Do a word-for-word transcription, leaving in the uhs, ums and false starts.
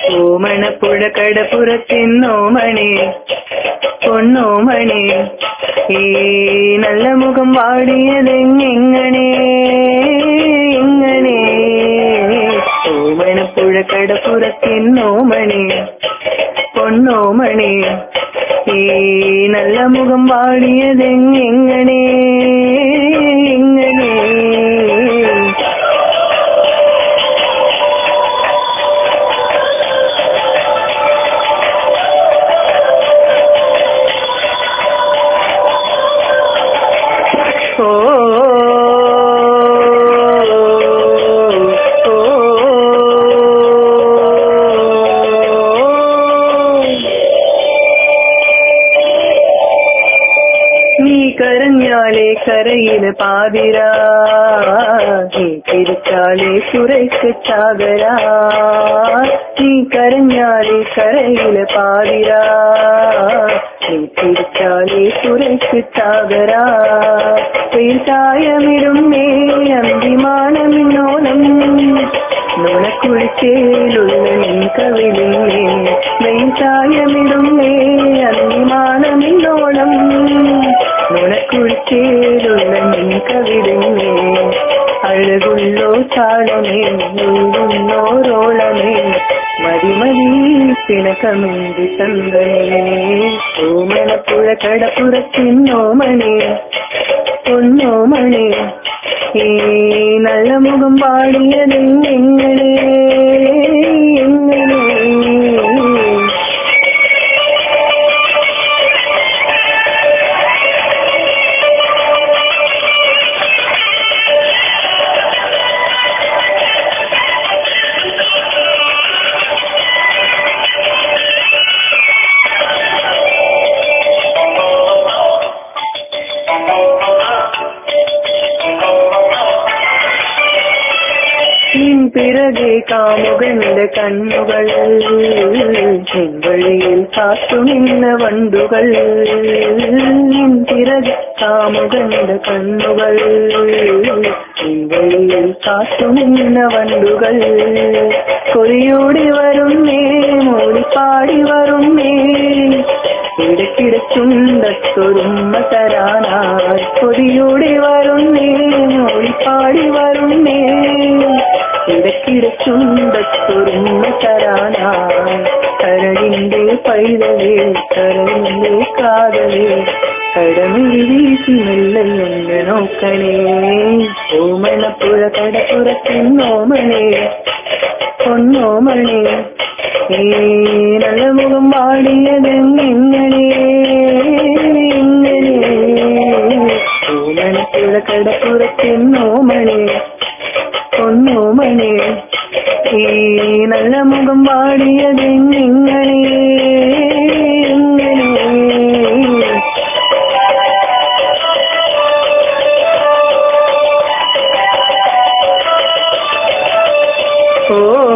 ഓമണപ്പുഴ കടപ്പുറത്തിന്നോമണി പൊന്നോമണി ഈ നല്ല മുഖം വാടിയതെങ്ങനെ എങ്ങനെ ഓമണപ്പുഴ കടപ്പുറത്തിന്നോമണി പൊന്നോമണി ഈ നല്ല മുഖം വാടിയതെങ്ങനെ എങ്ങനെ കരഞ്ഞാലേ കരയില് പാതിരാ നീ തിരിച്ചാലേ സുരയ്ക്ക് ചാകരാ നീ കരഞ്ഞാലേ കരയില് പാതിരാ നീ തിരിച്ചാലേ സുരയ്ക്ക് ചാകരാ തീർച്ചായമിടും മേ അന്തിമാനമിന്നോളം നുണക്കുളിച്ചേലുള്ള നിൻ കവിളിന്നേ തീർച്ചായമിടും മേ അന്തിമാനമിന്നോളം നുണക്കുളിച്ചേലുള്ള നിൻ കവിളിന്നേ അഴകുള്ളോ ചാളമേ നൂറുന്നോരോളമേ മതിമതി പിണക്കമിന്തി ചന്ദനേ ഓമനപ്പുഴ കടപ്പുറത്തിന്നോമണി പൊന്നോമണി ഈ നല്ല മുഖം പാടിയതെങ്ങനെ എങ്ങനെ പിറകെ കാമുകന്റെ കണ്ണുകൾ വഴിയിൽ കാത്തുനിന്ന വണ്ടുകൾ പിറകെ കാമുകന്റെ കണ്ണുകൾ വഴിയിൽ കാത്തുനിന്ന വണ്ടുകൾ കൊടിയോടി വരുന്നേ മൂടിപ്പാടി വരുന്നേ ഇടയ്ക്കിടച്ചുണ്ടൊരുമ്മ തരാനായി കൊടിയോടി വരുന്നേ മൂടിപ്പാടി വരുന്നേ ഇടയ്ക്കിടച്ചുണ്ടൊരുമ്മ തരാനായി കരളിന്റെ പൈതലേ കരളിന്റെ കാതലേ കടമിൽ വീശി മെല്ലൊന്ന് നോക്കണേ ഓമനപ്പുഴ കടപ്പുറത്തിന്നോമണേ പൊന്നോമണേ ഈ നല്ല മുഖം വാടിയതെങ്ങനെ എങ്ങനെ ഓമനപ്പുഴ കടപ്പുറത്തിന്നോമണേ പൊന്നോമണി ഈ നല്ല മുഖം വാടിയതെങ്ങനെ എങ്ങനെ ഓ